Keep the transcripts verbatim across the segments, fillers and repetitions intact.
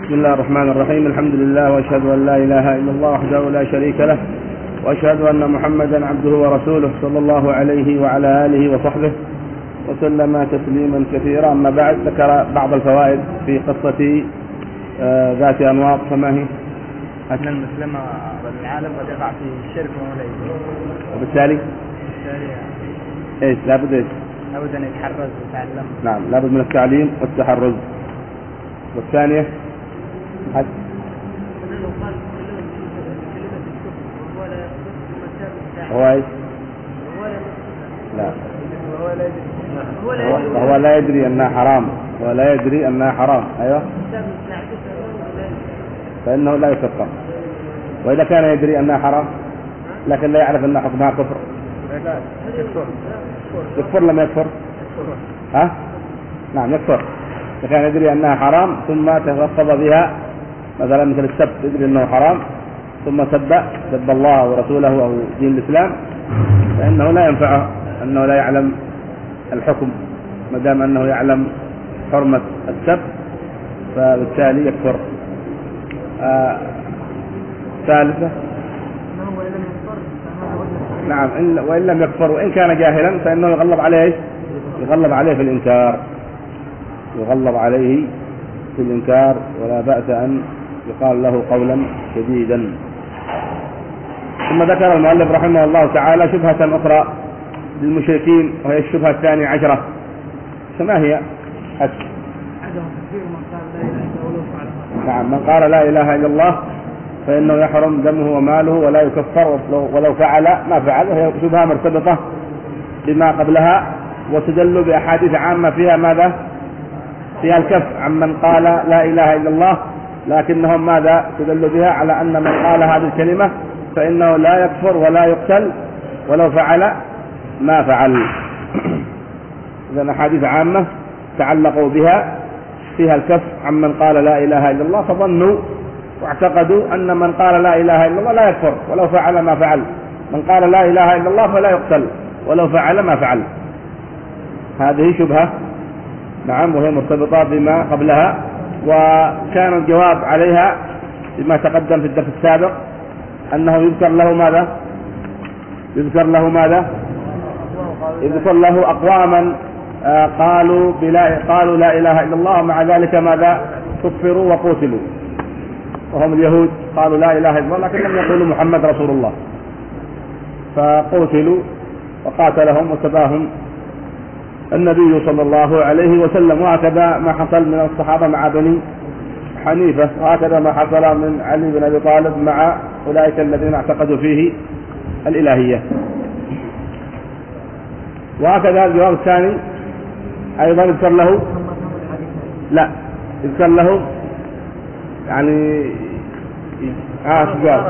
بسم الله الرحمن الرحيم. الحمد لله وأشهد أن لا إله إلا الله وحده لا شريك له، وأشهد أن محمدا عبده ورسوله صلى الله عليه وعلى آله وصحبه وسلم تسليما كثيرا. أما بعد، ذكر بعض الفوائد في قصة ذات أنواط. فما هي؟ أن المسلم والعالم قد يقع في الشرك ولا وبالتالي إيش لابد إيش؟ لابد أن يتحرز ويتعلم. نعم، لابد من التعليم والتحرز. والثانية حد هو ايش؟ لا، هو, هو لا يدري أنها حرام، هو لا يدري أنها حرام. أيوة، فإنه لا يكفر. وإذا كان يدري أنها حرام لكن لا يعرف أن حكمها كفر، يكفر لم يكفر؟ ها؟ نعم يكفر. إذا كان يدري أنها حرام ثم تلفظ بها، مثلا مثل السب، يدري أنه حرام ثم سب سب الله ورسوله أو دين الإسلام، فإنه لا ينفعه أنه لا يعلم الحكم، ما دام أنه يعلم حرمة السب فبالتالي يكفر. آه ثالثة، نعم، وإن لم يكفر وإن كان جاهلا فإنه يغلب عليه يغلب عليه في الإنكار يغلب عليه في الإنكار ولا بأس أن يقال له قولا شديدا. ثم ذكر المؤلف رحمه الله تعالى شبهة أخرى للمشركين، وهي الشبهة الثانية عشرة. فما هي؟ نعم، من قال لا إله إلا الله فإنه يحرم دمه وماله ولا يكفر ولو فعل ما فعل، وهي شبهة مرتبطة بما قبلها، وتدل بأحاديث عامة فيها ماذا؟ فيها الكف عمن قال لا إله إلا الله، لكنهم ماذا تدل بها؟ على أن من قال هذه الكلمة فإنه لا يكفر ولا يقتل ولو فعل ما فعل. إذن أحاديث عامة تعلقوا بها فيها الكف عمن قال لا إله إلا الله، فظنوا واعتقدوا أن من قال لا إله إلا الله لا يكفر ولو فعل ما فعل. من قال لا إله إلا الله فلا يقتل ولو فعل ما فعل. هذه شبهة، نعم، وهي مرتبطة بما قبلها، وكان الجواب عليها بما تقدم في الدرس السابق أنه يذكر له ماذا؟ يذكر له ماذا؟ يذكر له أقواما قالوا بلا قالوا لا إله إلا الله، ومع ذلك ماذا؟ كفروا وقتلوا، وهم اليهود قالوا لا إله إلا الله لكن لم يقولوا محمد رسول الله، فقتلوا وقاتلهم وسباهم النبي صلى الله عليه وسلم. وهكذا ما حصل من الصحابة مع بني حنيفة، وهكذا ما حصل من علي بن أبي طالب مع أولئك الذين اعتقدوا فيه الإلهية. وهكذا الجواب الثاني أيضا يذكر له لا يذكر له يعني آه جواب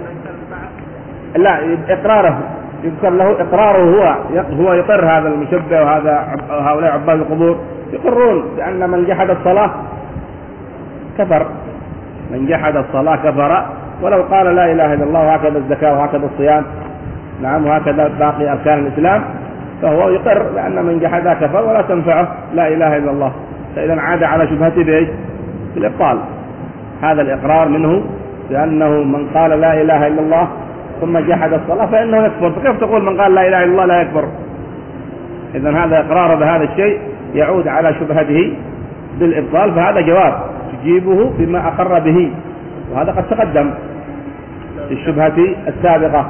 لا إقراره يذكر له إقراره هو هو يقر هذا المشبه وهذا هؤلاء عباد القبور يقرون بأن من جحد الصلاة كفر، من جحد الصلاة كفر ولو قال لا إله إلا الله، وهكذا الزكاة وهكذا الصيام، نعم، وهكذا باقي أركان الإسلام، فهو يقر بأن من جحدها كفر ولا تنفعه لا إله إلا الله. فإذا عاد على شبهته بإيش؟ بالإبطال. هذا الإقرار منه بأنه من قال لا إله إلا الله ثم جحد الصلاة فإنه يكفر، فكيف تقول من قال لا إله إلا الله لا يكفر؟ إذن هذا إقرار بهذا الشيء يعود على شبهته بالإبطال، فهذا جواب تجيبه بما أقر به، وهذا قد تقدم في الشبهة السابقة.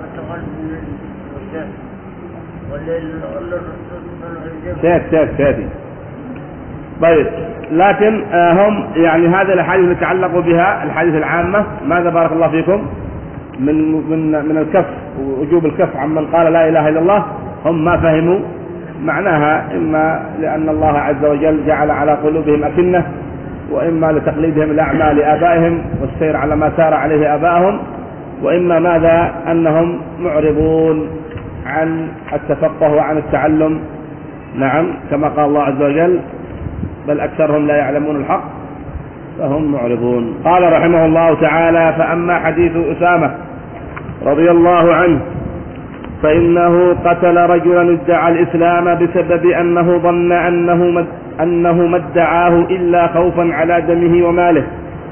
سيد سيد سيدي طيب، لكن هم يعني هذه الأحاديث اللي تعلقوا بها الحديث العامة ماذا بارك الله فيكم من من من الكف ووجوب الكف عمن قال لا إله إلا الله، هم ما فهموا معناها، إما لأن الله عز وجل جعل على قلوبهم أكنة، وإما لتقليدهم الأعمى لآبائهم والسير على ما سار عليه آبائهم، وإما ماذا أنهم معرضون عن التفقه وعن التعلم، نعم، كما قال الله عز وجل بل أكثرهم لا يعلمون الحق فهم معرضون. قال رحمه الله تعالى: فأما حديث أسامة رضي الله عنه فإنه قتل رجلا ادعى الإسلام بسبب أنه ظن أنه مد أنه ما ادعاه إلا خوفا على دمه وماله،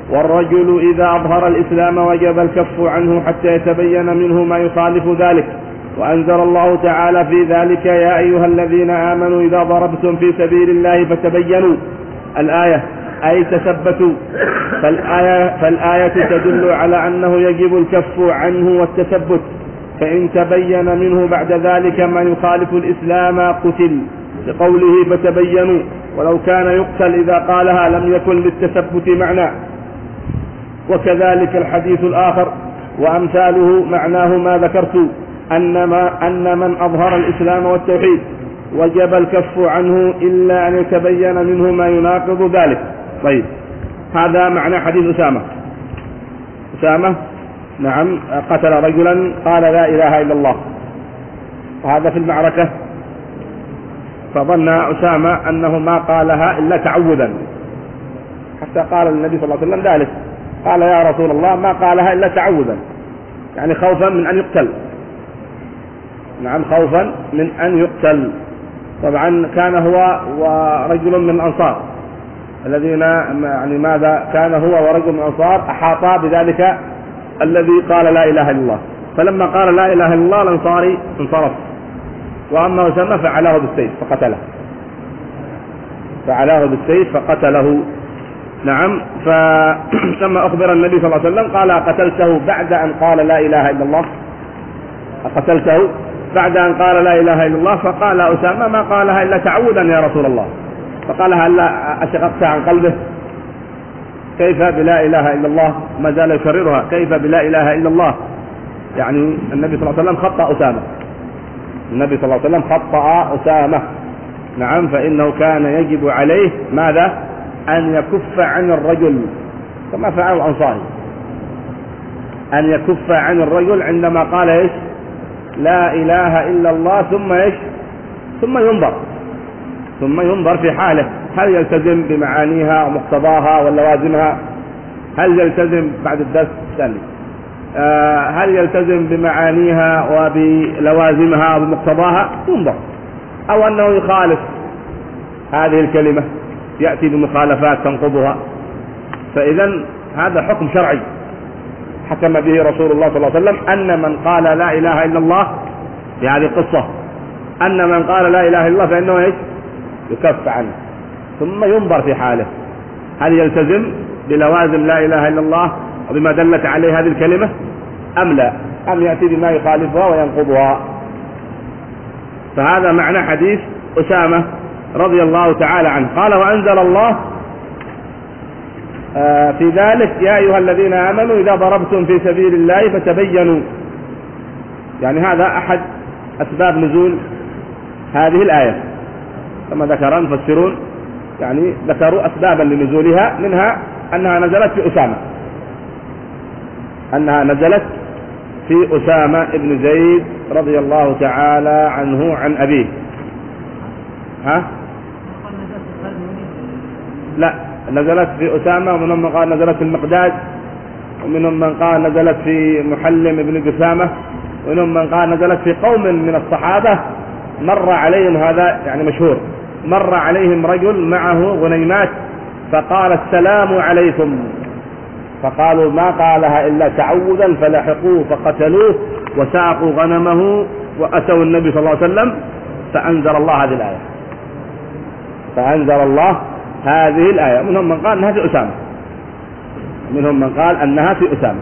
والرجل إذا أظهر الإسلام وجب الكف عنه حتى يتبين منه ما يخالف ذلك. وأنزل الله تعالى في ذلك يا أيها الذين آمنوا إذا ضربتم في سبيل الله فتبينوا الآية، أي تثبتوا. فالآية, فالآية تدل على أنه يجب الكف عنه والتثبت، فإن تبين منه بعد ذلك ما يخالف الإسلام قتل، لقوله فتبينوا، ولو كان يقتل إذا قالها لم يكن للتثبت معنى. وكذلك الحديث الآخر وأمثاله معناه ما ذكرت، أن, ما أن من أظهر الإسلام والتوحيد وجب الكف عنه إلا أن يتبين منه ما يناقض ذلك. طيب، هذا معنى حديث أسامة. أسامة نعم قتل رجلا قال لا إله إلا الله، وهذا في المعركة، فظن أسامة أنه ما قالها إلا تعوذا، حتى قال النبي صلى الله عليه وسلم ذلك، قال يا رسول الله ما قالها إلا تعوذا، يعني خوفا من أن يقتل. نعم، خوفا من أن يقتل. طبعا كان هو ورجل من الأنصار الذين يعني ماذا كان هو ورجل من الأنصار أحاطا بذلك الذي قال لا إله إلا الله، فلما قال لا إله إلا الله الأنصاري انصرف، وأما أسامة فعلاه بالسيف فقتله، فعلاه بالسيف فقتله. نعم، فلما أخبر النبي صلى الله عليه وسلم قال قتلته بعد أن قال لا إله إلا الله، قتلته بعد أن قال لا إله إلا الله. فقال أسامة ما قالها إلا تعوذا يا رسول الله، فقال هل أشققت عن قلبه؟ كيف بلا إله إلا الله؟ ما زال يكررها، كيف بلا إله إلا الله؟ يعني النبي صلى الله عليه وسلم خطأ أسامة، النبي صلى الله عليه وسلم خطأ أسامة. نعم، فإنه كان يجب عليه ماذا؟ أن يكف عن الرجل كما فعل الأنصاري، أن يكف عن الرجل عندما قال إيش؟ لا إله إلا الله، ثم إيش؟ ثم ينظر ثم ينظر في حاله، هل يلتزم بمعانيها ومقتضاها ولوازمها؟ هل يلتزم بعد الدرس الثاني آه هل يلتزم بمعانيها وبلوازمها وبمقتضاها؟ ينظر، أو أنه يخالف هذه الكلمة، يأتي بمخالفات تنقضها. فإذا هذا حكم شرعي حكم به رسول الله صلى الله عليه وسلم، أن من قال لا إله إلا الله في هذه القصة، أن من قال لا إله إلا الله فإنه إيش؟ يكف عنه، ثم ينظر في حاله، هل يلتزم بلوازم لا إله إلا الله وبما دلت عليه هذه الكلمة أم لا، أم يأتي بما يخالفها وينقضها. فهذا معنى حديث أسامة رضي الله تعالى عنه. قال وأنزل الله في ذلك يا أيها الذين آمنوا إذا ضربتم في سبيل الله فتبينوا، يعني هذا أحد أسباب نزول هذه الآية كما ذكر المفسرون، يعني ذكروا أسبابا لنزولها، منها أنها نزلت في أسامة، أنها نزلت في أسامة ابن زيد رضي الله تعالى عنه عن أبيه. ها؟ لا، نزلت في أسامة، ومنهم من قال نزلت في المقداد، ومنهم من قال نزلت في محلم ابن جثامة، ومنهم من قال نزلت في قوم من الصحابة مر عليهم، هذا يعني مشهور، مر عليهم رجل معه غنيمات فقال السلام عليكم، فقالوا ما قالها إلا تعوذا فلحقوه فقتلوه وساقوا غنمه وأتوا النبي صلى الله عليه وسلم، فأنزل الله هذه الآية فأنزل الله هذه الآية. منهم من قال أنها في أسامة، منهم من قال أنها في أسامة.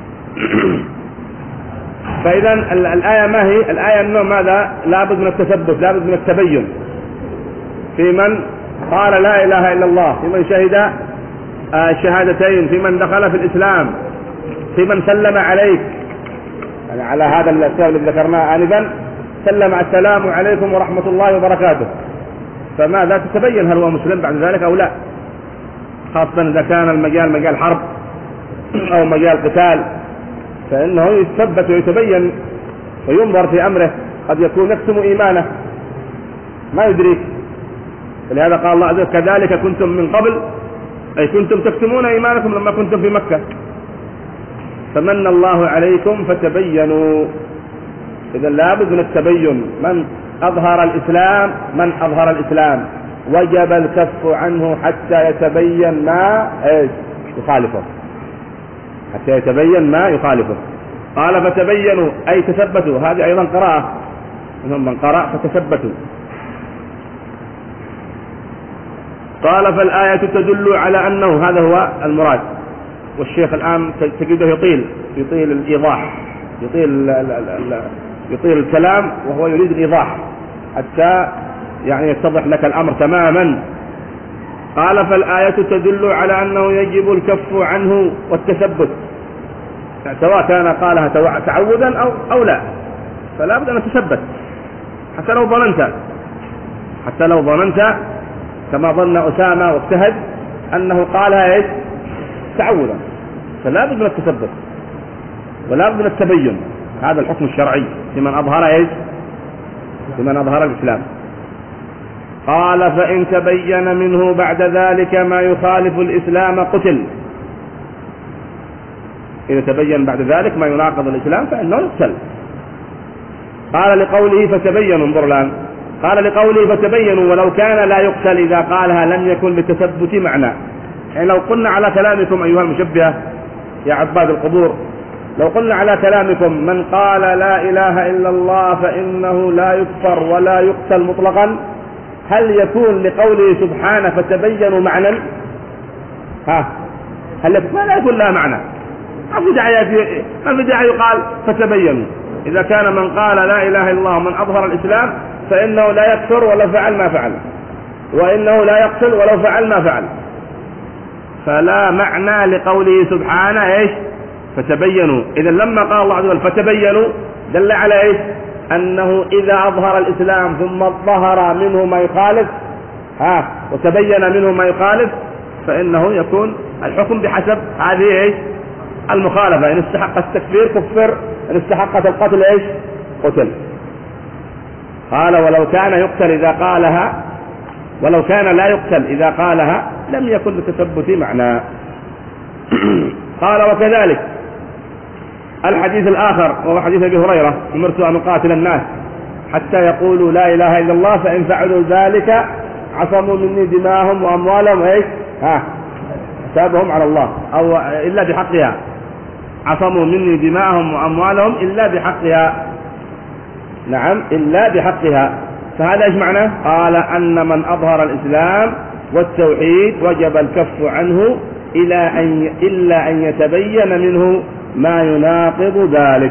فإذا الآية ما هي؟ الآية أنه ماذا؟ لابد من التثبت، لابد من التبين في من قال لا إله إلا الله، في من شهد الشهادتين، في من دخل في الإسلام، في من سلم عليك، يعني على هذا السبب الذي ذكرناه آنفا، سلم السلام عليكم ورحمة الله وبركاته، فماذا؟ تتبين هل هو مسلم بعد ذلك أو لا، خاصة إذا كان المجال مجال حرب أو مجال قتال، فإنه يثبت ويتبين وينظر في أمره، قد يكون يكتم إيمانه ما يدريك. فلهذا قال الله عز وجل كذلك كنتم من قبل، أي كنتم تكتمون إيمانكم لما كنتم في مكة فمن الله عليكم فتبينوا. إذا لابد من التبين، من أظهر الإسلام من أظهر الإسلام وجب الكف عنه حتى يتبين ما إيش يخالفه، حتى يتبين ما يخالفه. قال فتبينوا أي تثبتوا، هذه أيضا قراءة منهم من قرأ فتثبتوا. قال فالآية تدل على أنه هذا هو المراد. والشيخ الآن تجده يطيل يطيل الإيضاح، يطيل يطيل الكلام وهو يريد الإيضاح حتى يعني يتضح لك الأمر تماما. قال فالآية تدل على أنه يجب الكف عنه والتثبت، يعني سواء كان قالها تعودا أو, أو لا، فلا بد أن تثبت حتى لو ظننت حتى لو ظننت كما ظن أسامة واجتهد أنه قالها إيش تعودا، فلا بد من التثبت ولا بد من التبين. هذا الحكم الشرعي لمن أظهر إيش لمن أظهر الإسلام. قال فإن تبين منه بعد ذلك ما يخالف الإسلام قتل، إذا تبين بعد ذلك ما يناقض الإسلام فإنه يقتل. قال لقوله فتبينوا، انظر الآن، قال لقوله فتبينوا ولو كان لا يقتل إذا قالها لم يكن لتثبت معنى. يعني لو قلنا على كلامكم أيها المشبهة يا عباد القبور، لو قلنا على كلامكم من قال لا إله إلا الله فإنه لا يكفر ولا يقتل مطلقا، هل يكون لقوله سبحانه فتبينوا معنى؟ ها هل يكون؟ ما لا يكون لها معنى، ما في داعي ما في داعي يقال فتبينوا. إذا كان من قال لا إله إلا الله من أظهر الإسلام فإنه لا يكفر ولو فعل ما فعل، وإنه لا يقتل ولو فعل ما فعل، فلا معنى لقوله سبحانه إيش فتبينوا. إذا لما قال الله عز وجل فتبينوا دل على إيش أنه إذا أظهر الإسلام ثم ظهر منه ما يخالف ها وتبين منه ما يخالف فإنه يكون الحكم بحسب هذه إيش المخالفة. إن استحق التكفير كفر، إن استحقت القتل إيش قتل. قال ولو كان يقتل إذا قالها ولو كان لا يقتل إذا قالها لم يكن لتثبت معنى. قال وكذلك الحديث الآخر وهو حديث أبي هريرة أمرت أن أقاتل الناس حتى يقولوا لا إله إلا الله فإن فعلوا ذلك عصموا مني دماءهم وأموالهم إيش ها حسابهم على الله أو إلا بحقها، عصموا مني دماءهم وأموالهم إلا بحقها. نعم إلا بحقها. فهذا إيش معناه؟ قال أن من أظهر الإسلام والتوحيد وجب الكف عنه إلى أن إلا أن يتبين منه ما يناقض ذلك.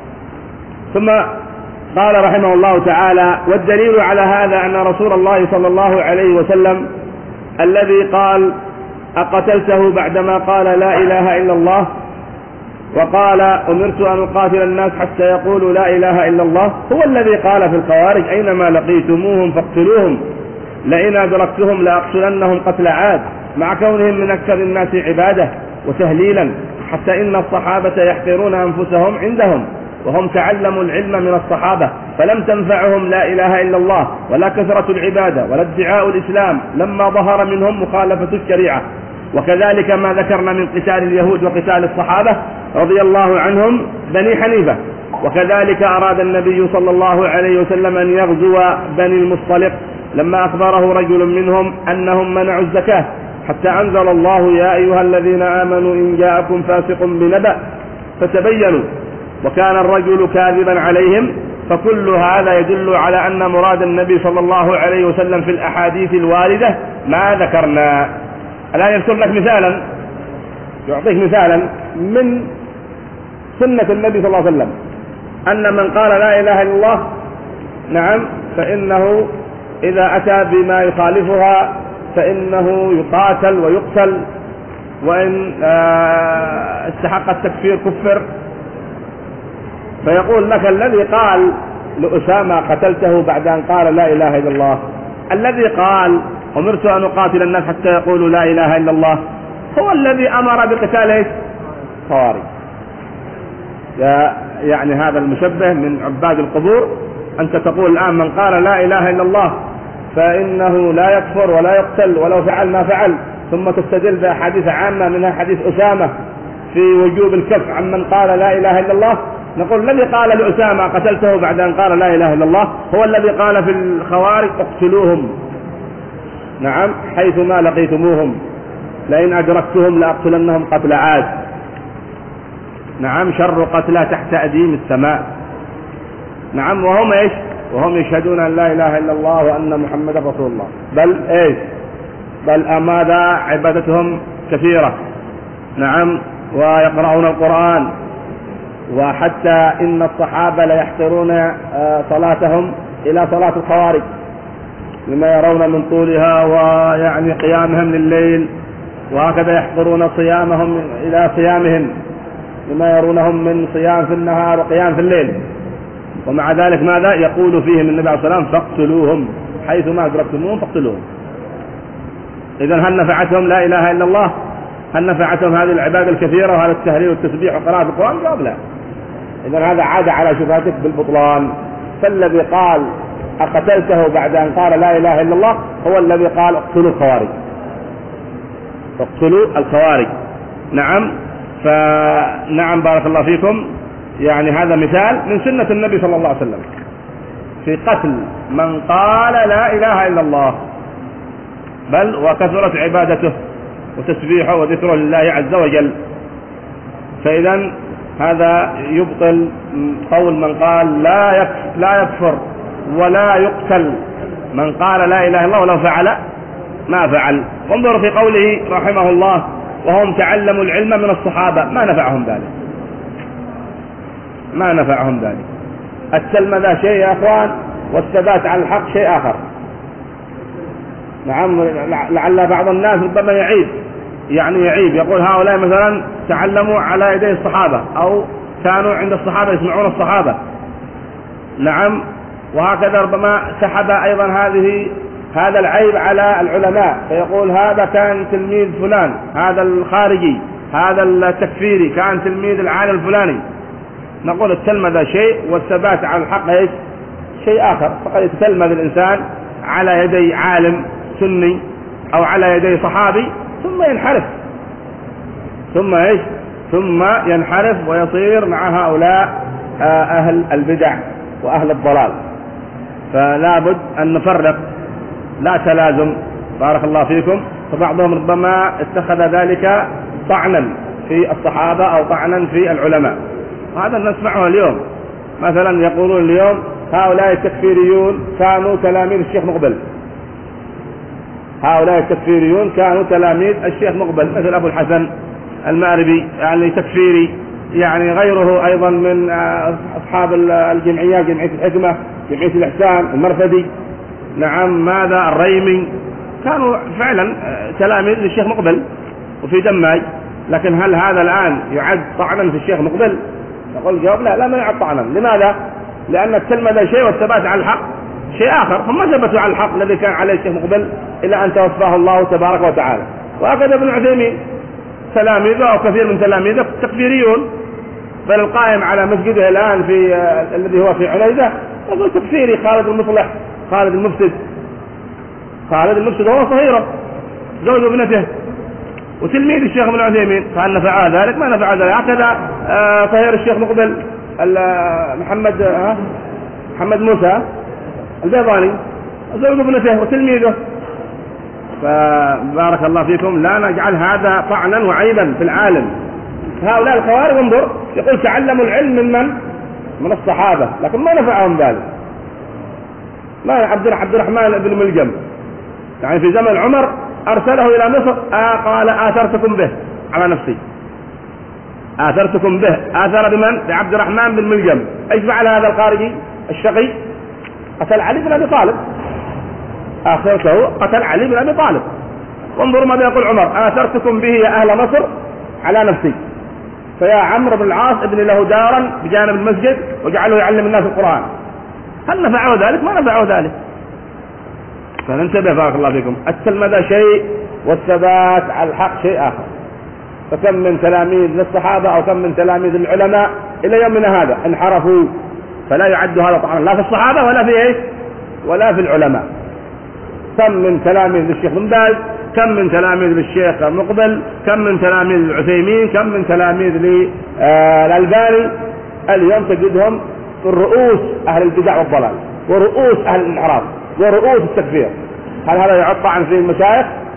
ثم قال رحمه الله تعالى والدليل على هذا أن رسول الله صلى الله عليه وسلم الذي قال أقتلته بعدما قال لا إله إلا الله وقال أمرت أن أقاتل الناس حتى يقولوا لا إله إلا الله هو الذي قال في الخوارج أينما لقيتموهم فاقتلوهم لئن أدركتهم لأقتلنهم قتل عاد، مع كونهم من أكثر الناس عبادة وتهليلا، حتى إن الصحابة يحقرون أنفسهم عندهم وهم تعلموا العلم من الصحابة فلم تنفعهم لا إله إلا الله ولا كثرة العبادة ولا ادعاء الإسلام لما ظهر منهم مخالفة الشريعة. وكذلك ما ذكرنا من قتال اليهود وقتال الصحابة رضي الله عنهم بني حنيفة. وكذلك أراد النبي صلى الله عليه وسلم أن يغزو بني المصطلق لما أخبره رجل منهم أنهم منعوا الزكاة حتى أنزل الله يا أيها الذين آمنوا إن جاءكم فاسق بنبأ فتبينوا، وكان الرجل كاذبا عليهم. فكل هذا يدل على أن مراد النبي صلى الله عليه وسلم في الأحاديث الواردة ما ذكرنا. الآن يذكر لك مثالا، يعطيك مثالا من سنة النبي صلى الله عليه وسلم أن من قال لا إله إلا الله نعم فإنه إذا أتى بما يخالفها فإنه يقاتل ويقتل، وإن استحق التكفير كفر. فيقول لك الذي قال لأسامة قتلته بعد أن قال لا إله إلا الله، الذي قال أمرت أن أقاتل الناس حتى يقولوا لا إله إلا الله هو الذي أمر بقتال خوارج. يعني هذا المشبه من عباد القبور. أنت تقول الآن من قال لا إله إلا الله فإنه لا يكفر ولا يقتل ولو فعل ما فعل، ثم تستدل بأحاديث عامة منها حديث أسامة في وجوب الكف عن من قال لا إله إلا الله. نقول الذي قال لأسامة قتلته بعد أن قال لا إله إلا الله هو الذي قال في الخوارج اقتلوهم نعم حيثما لقيتموهم لئن أدركتهم لأقتلنهم قتل عاد. نعم شر قتلى تحت أديم السماء. نعم وهم إيش؟ وهم يشهدون أن لا إله إلا الله وأن محمد رسول الله. بل إيش؟ بل ماذا؟ عبادتهم كثيرة. نعم ويقرؤون القرآن، وحتى إن الصحابة ليحقرون صلاتهم إلى صلاة الخوارج لما يرون من طولها ويعني قيامهم لليل، وهكذا يحقرون صيامهم إلى صيامهم لما يرونهم من صيام في النهار وقيام في الليل. ومع ذلك ماذا يقول فيهم النبي عليه الصلاة والسلام؟ فاقتلوهم حيثما أدركتموهم فاقتلوهم. إذن هل نفعتهم لا إله إلا الله؟ هل نفعتهم هذه العبادة الكثيرة وهذا التهليل والتسبيح وقراءة القرآن؟ جواب لا. إذن هذا عاد على شبهتك بالبطلان. فالذي قال أقتلته بعد أن قال لا إله إلا الله هو الذي قال اقتلوا الخوارج، اقتلوا الخوارج. نعم فنعم بارك الله فيكم، يعني هذا مثال من سنة النبي صلى الله عليه وسلم في قتل من قال لا إله إلا الله، بل وكثرت عبادته وتسبيحه وذكره لله عز وجل. فإذا هذا يبطل قول من قال لا يكفر, لا يكفر ولا يقتل من قال لا إله إلا الله ولو فعل ما فعل. وانظروا في قوله رحمه الله وهم تعلموا العلم من الصحابة، ما نفعهم ذلك، ما نفعهم ذلك. التلمذة شيء يا أخوان، والثبات على الحق شيء آخر. نعم لعل بعض الناس ربما يعيب، يعني يعيب يقول هؤلاء مثلا تعلموا على يدي الصحابة أو كانوا عند الصحابة يسمعون الصحابة. نعم وهكذا ربما سحب أيضا هذه هذا العيب على العلماء، فيقول هذا كان تلميذ فلان، هذا الخارجي، هذا التكفيري كان تلميذ العالم الفلاني. نقول التلمذة شيء والثبات على الحق ايش؟ شيء آخر. فقد يتلمذ الإنسان على يدي عالم سني أو على يدي صحابي ثم ينحرف، ثم ايش؟ ثم ينحرف ويصير مع هؤلاء أهل البدع وأهل الضلال. فلا بد أن نفرق، لا تلازم بارك الله فيكم. فبعضهم ربما اتخذ ذلك طعنا في الصحابة أو طعنا في العلماء، وهذا نسمعه اليوم. مثلا يقولون اليوم هؤلاء التكفيريون كانوا تلاميذ الشيخ مقبل، هؤلاء التكفيريون كانوا تلاميذ الشيخ مقبل، مثل أبو الحسن المأربي يعني تكفيري، يعني غيره أيضا من أصحاب الجمعية، جمعية الحكمة، جمعية الإحسان، المرفدي، نعم ماذا الريمي، كانوا فعلا تلاميذ للشيخ مقبل وفي دماج. لكن هل هذا الآن يعد طعنا في الشيخ مقبل؟ نقول الجواب لا، لا ما يعد طعنا. لماذا؟ لأن التلمذة شيء والثبات على الحق شيء آخر. هم ما ثبتوا على الحق الذي كان عليه الشيخ مقبل إلا أن توفاه الله تبارك وتعالى. وهكذا ابن عثيمين تلاميذه أو كثير من تلاميذه تكفيريون، بل القائم على مسجده الآن في آه الذي هو في عنيزة يقول تكفيري. خالد المصلح، خالد المفسد، خالد المفسد هو صهيره زوج ابنته وتلميذ الشيخ ابن عثيمين، فهل نفع ذلك؟ ما نفع ذلك. هكذا آه صهير الشيخ مقبل محمد آه محمد موسى البيضاني زوج ابنته وتلميذه. فبارك الله فيكم لا نجعل هذا طعنا وعيبا في العالم. هؤلاء الخوارج انظر يقول تعلموا العلم من من؟ من الصحابة، لكن ما نفعهم ذلك. ما عبد الرحمن بن ملجم يعني في زمن عمر أرسله إلى مصر، آه قال آثرتكم به على نفسي، آثرتكم به. آثر بمن؟ بعبد الرحمن بن ملجم. ايش فعل هذا الخارجي الشقي؟ قتل علي بن أبي طالب، آثرته قتل علي بن أبي طالب. وانظروا ماذا يقول عمر: آثرتكم به يا أهل مصر على نفسي، فيا عمرو بن العاص ابن له دارا بجانب المسجد وجعله يعلم الناس القرآن. هل نفعه ذلك؟ ما نفعه ذلك. فننتبه بارك الله فيكم. التلمذة شيء والثبات على الحق شيء آخر. فكم من تلاميذ للصحابة أو كم من تلاميذ العلماء إلى يومنا هذا انحرفوا، فلا يعد هذا طعنا لا في الصحابة ولا في إيه ولا في العلماء. كم من تلاميذ للشيخ بن باز، كم من تلاميذ للشيخ مقبل، كم من تلاميذ العثيمين، كم من تلاميذ للألباني. اليوم تجدهم في رؤوس أهل البدع والضلال ورؤوس أهل الانحراف ورؤوس التكفير. هل هذا يعد طعن في المشايخ؟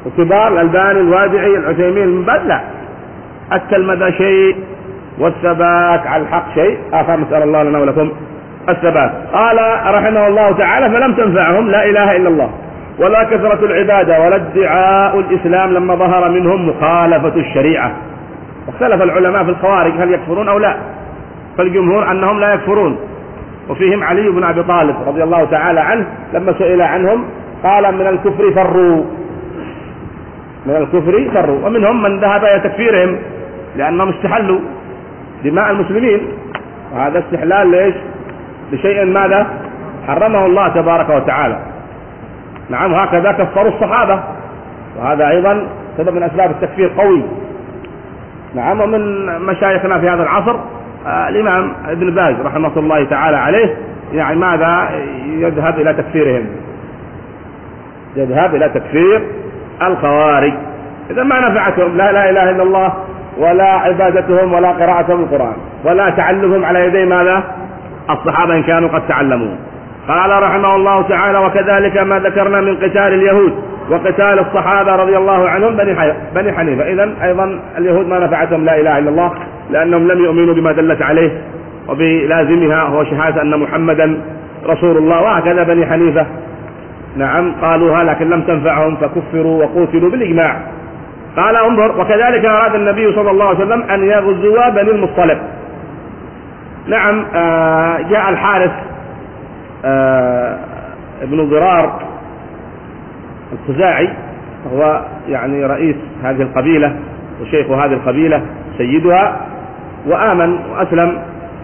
وكبار الألباني الوادعي العثيمين المبدع الكلمة ذا شيء والثبات على الحق شيء آخر، نسأل الله لنا ولكم الثبات. قال رحمه الله تعالى: فلم تنفعهم لا إله إلا الله ولا كثرة العبادة ولا ادعاء الإسلام لما ظهر منهم مخالفة الشريعة. واختلف العلماء في الخوارج هل يكفرون أو لا، فالجمهور أنهم لا يكفرون، وفيهم علي بن أبي طالب رضي الله تعالى عنه لما سئل عنهم قال: من الكفر فروا، من الكفر فروا. ومنهم من ذهب إلى تكفيرهم لأنهم استحلوا دماء المسلمين، وهذا استحلال ليش؟ لشيء ماذا حرمه الله تبارك وتعالى. نعم، هكذا كفروا الصحابة، وهذا أيضا سبب من أسباب التكفير قوي. نعم، ومن مشايخنا في هذا العصر آه الإمام ابن باز رحمه الله تعالى عليه، يعني ماذا يذهب إلى تكفيرهم، يذهب إلى تكفير الخوارج. إذا ما نفعتهم لا لا إله إلا الله ولا عبادتهم ولا قراءتهم القرآن ولا تعلمهم على يدي ماذا الصحابة إن كانوا قد تعلموا. قال رحمه الله تعالى: وكذلك ما ذكرنا من قتال اليهود وقتال الصحابة رضي الله عنهم بني حنيفة. إذن أيضا اليهود ما نفعتهم لا إله إلا الله لأنهم لم يؤمنوا بما دلت عليه وبلازمها هو شهادة أن محمدا رسول الله، وهكذا بني حنيفة. نعم، قالوها لكن لم تنفعهم فكفروا وقتلوا بالإجماع. قال: انظر: وكذلك أراد النبي صلى الله عليه وسلم أن يغزو بني المصطلق. نعم، آه جاء الحارث آه ابن ضرار الخزاعي، هو يعني رئيس هذه القبيلة وشيخ هذه القبيلة سيدها، وآمن وأسلم،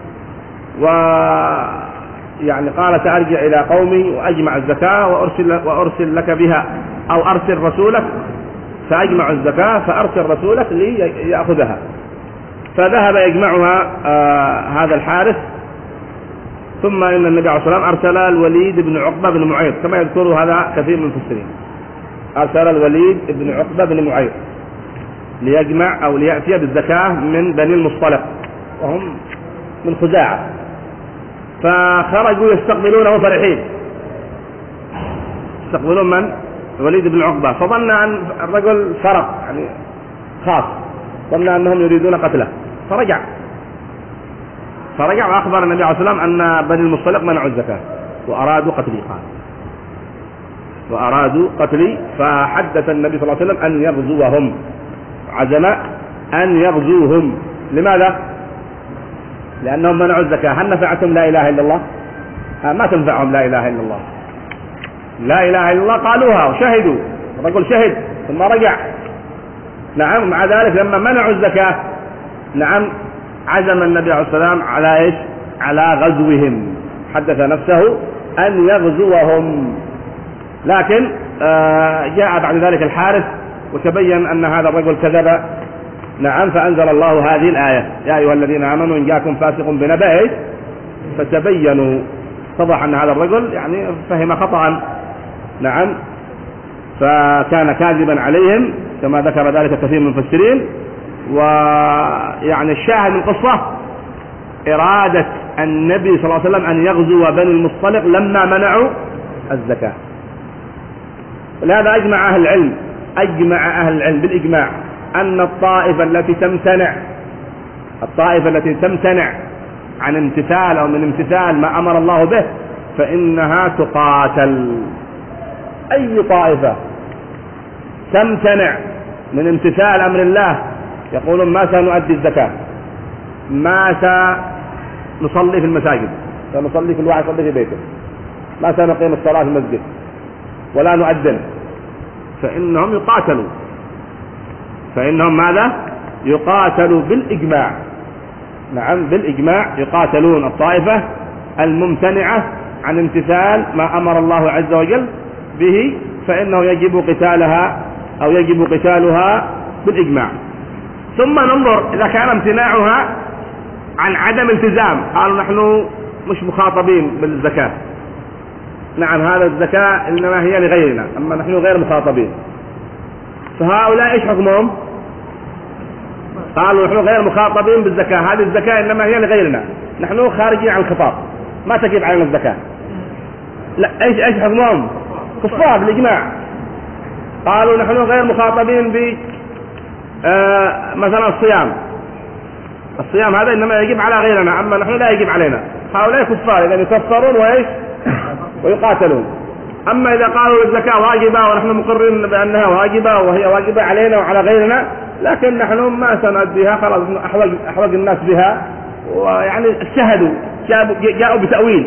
ويعني قال: سأرجع إلى قومي وأجمع الزكاة وأرسل, وأرسل لك بها، أو أرسل رسولك فأجمع الزكاة فأرسل رسولك ليأخذها. فذهب يجمعها آه هذا الحارث. ثم إن النبي عليه الصلاة والسلام أرسل الوليد بن عقبة بن معيط، كما يذكر هذا كثير من المفسرين، أرسل الوليد بن عقبة بن معيط ليجمع أو ليأتي بالزكاة من بني المصطلق، وهم من خزاعة. فخرجوا يستقبلونه فرحين، يستقبلون من؟ الوليد بن عقبة. فظن أن الرجل فرق يعني خاص، ظن أنهم يريدون قتله، فرجع فرجع وأخبر النبي عليه الصلاة والسلام أن بني المصطلق منعوا الزكاة وأرادوا قتلي، قال وأرادوا قتلي. فحدث النبي صلى الله عليه وسلم أن يغزوهم، عزم أن يغزوهم. لماذا؟ لأنهم منعوا الزكاة. هل نفعتهم لا إله إلا الله؟ ما تنفعهم لا إله إلا الله. لا إله إلا الله قالوها وشهدوا، الرجل شهد ثم رجع. نعم، مع ذلك لما منعوا الزكاة نعم عزم النبي عليه الصلاة والسلام على إيش؟ على غزوهم، حدث نفسه أن يغزوهم. لكن آه جاء بعد ذلك الحارث وتبين أن هذا الرجل كذب. نعم، فأنزل الله هذه الآية: يا أيها الذين آمنوا إن جاءكم فاسق بنبأ فتبينوا. اتضح أن هذا الرجل يعني فهم خطأ. نعم، فكان كاذبا عليهم كما ذكر ذلك كثير من المفسرين. ويعني الشاهد من القصة إرادة النبي صلى الله عليه وسلم أن يغزو بني المصطلق لما منعوا الزكاة. ولهذا أجمع أهل العلم أجمع أهل العلم بالإجماع أن الطائفة التي تمتنع الطائفة التي تمتنع عن امتثال أو من امتثال ما أمر الله به فإنها تقاتل. أي طائفة تمتنع من امتثال أمر الله، يقولون ما سنؤدي الزكاة، ما سنصلي في المساجد، سنصلي في الواحد يصلي في بيته، ما سنقيم الصلاة في المسجد ولا نؤذن، فإنهم يقاتلوا فإنهم ماذا؟ يقاتلوا بالإجماع. نعم، بالإجماع يقاتلون الطائفة الممتنعة عن امتثال ما أمر الله عز وجل به، فإنه يجب قتالها أو يجب قتالها بالإجماع. ثم ننظر إذا كان امتناعها عن عدم التزام، قالوا نحن مش مخاطبين بالزكاة، نعم هذا الزكاة إنما هي لغيرنا، أما نحن غير مخاطبين، فهؤلاء إيش حكمهم؟ قالوا نحن غير مخاطبين بالزكاة، هذه الزكاة إنما هي لغيرنا، نحن خارجين عن الخطاب، ما تجب علينا الزكاة. لا، إيش إيش حكمهم؟ كفار بالإجماع. قالوا نحن غير مخاطبين ب آه مثلا الصيام، الصيام هذا إنما يجب على غيرنا، أما نحن لا يجب علينا. هؤلاء كفار إذا يكفرون وإيش ويقاتلون. أما إذا قالوا الزكاة واجبة ونحن مقرين بأنها واجبة وهي واجبة علينا وعلى غيرنا، لكن نحن ما سنؤديها، خلاص أحوج, أحوج الناس بها، ويعني اجتهدوا جاءوا بتأويل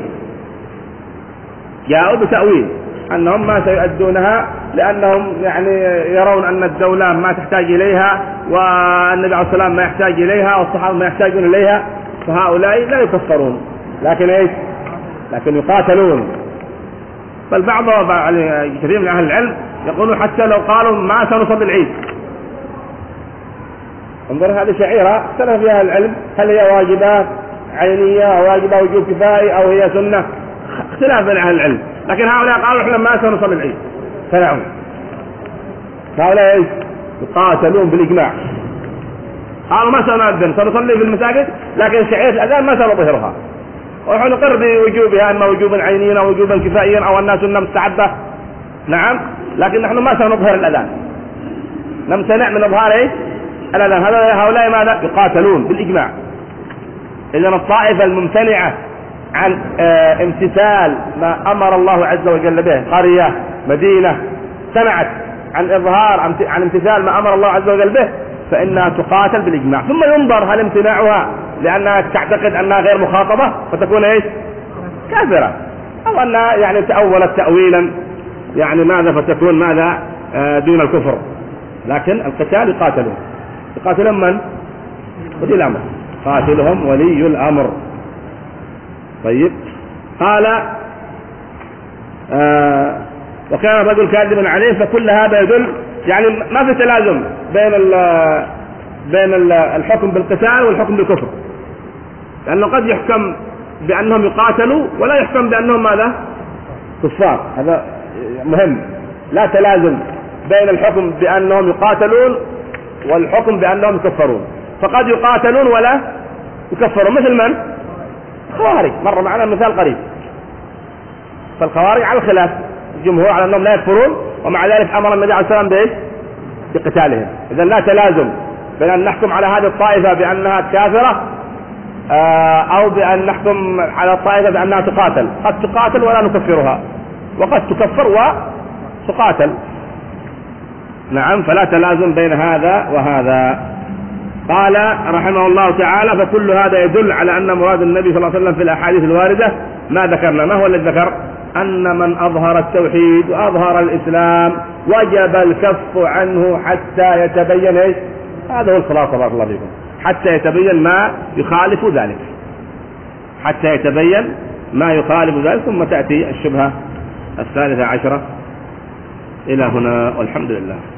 جاءوا بتأويل أنهم ما سيؤدونها لأنهم يعني يرون أن الدولة ما تحتاج إليها والنبي عليه السلام ما يحتاج إليها والصحابة ما يحتاجون إليها، فهؤلاء لا يكفرون لكن إيش لكن يقاتلون. بل بعض كثير من أهل العلم يقولون حتى لو قالوا ما سنصلي العيد، انظر هذه شعيرة اختلف فيها العلم هل هي واجبات عينية أو واجبة وجوب كفائي أو هي سنة، اختلاف بين أهل العلم. لكن هؤلاء قالوا احنا ما سنصلي العيد سنعود، هؤلاء ايش يقاتلون بالإجماع، قالوا ما سنؤذن سنصلي في المساجد لكن شعيرة الأذان ما سنظهرها، ونحن نقر بوجوبها إما وجوبا عينيا أو وجوبا كفائيا أو أنها سنة مستحبة، نعم، لكن نحن ما سنظهر الأذان، نمتنع من إظهار ايش الأذان. هؤلاء ماذا يقاتلون بالإجماع. إذن الطائفة الممتنعة عن اه امتثال ما أمر الله عز وجل به، قرية مدينة سمعت عن إظهار عن امتثال ما أمر الله عز وجل به، فإنها تقاتل بالإجماع، ثم ينظر هل امتناعها لأنها تعتقد أنها غير مخاطبة فتكون إيش كافرة، أو أنها يعني تأولت تأويلا يعني ماذا فتكون ماذا اه دون الكفر. لكن القتال يقاتلون يقاتلون من؟ ولي الأمر، قاتلهم ولي الأمر. طيب قال آه وكان الرجل كاذبا عليه، فكل هذا يدل يعني ما في تلازم بين ال بين ال الحكم بالقتال والحكم بالكفر، لأنه قد يحكم بأنهم يقاتلوا ولا يحكم بأنهم ماذا كفار، هذا مهم. لا تلازم بين الحكم بأنهم يقاتلون والحكم بأنهم يكفرون، فقد يقاتلون ولا يكفرون، مثل من؟ خوارج، مر معنا مثال قريب. فالخوارج على الخلاف، الجمهور على أنهم لا يكفرون، ومع ذلك أمر النبي عليه الصلاة والسلام بإيش؟ بقتالهم. إذن لا تلازم بين أن نحكم على هذه الطائفة بأنها كافرة أو بأن نحكم على الطائفة بأنها تقاتل، قد تقاتل ولا نكفرها، وقد تكفر وتقاتل، نعم، فلا تلازم بين هذا وهذا. قال رحمه الله تعالى: فكل هذا يدل على أن مراد النبي صلى الله عليه وسلم في الأحاديث الواردة ما ذكرنا. ما هو الذي ذكر؟ أن من أظهر التوحيد وأظهر الإسلام وجب الكف عنه حتى يتبين إيش؟ هذا هو الخلاصة، بارك الله فيكم، حتى يتبين ما يخالف ذلك، حتى يتبين ما يخالف ذلك. ثم تأتي الشبهة الثالثة عشرة. إلى هنا والحمد لله.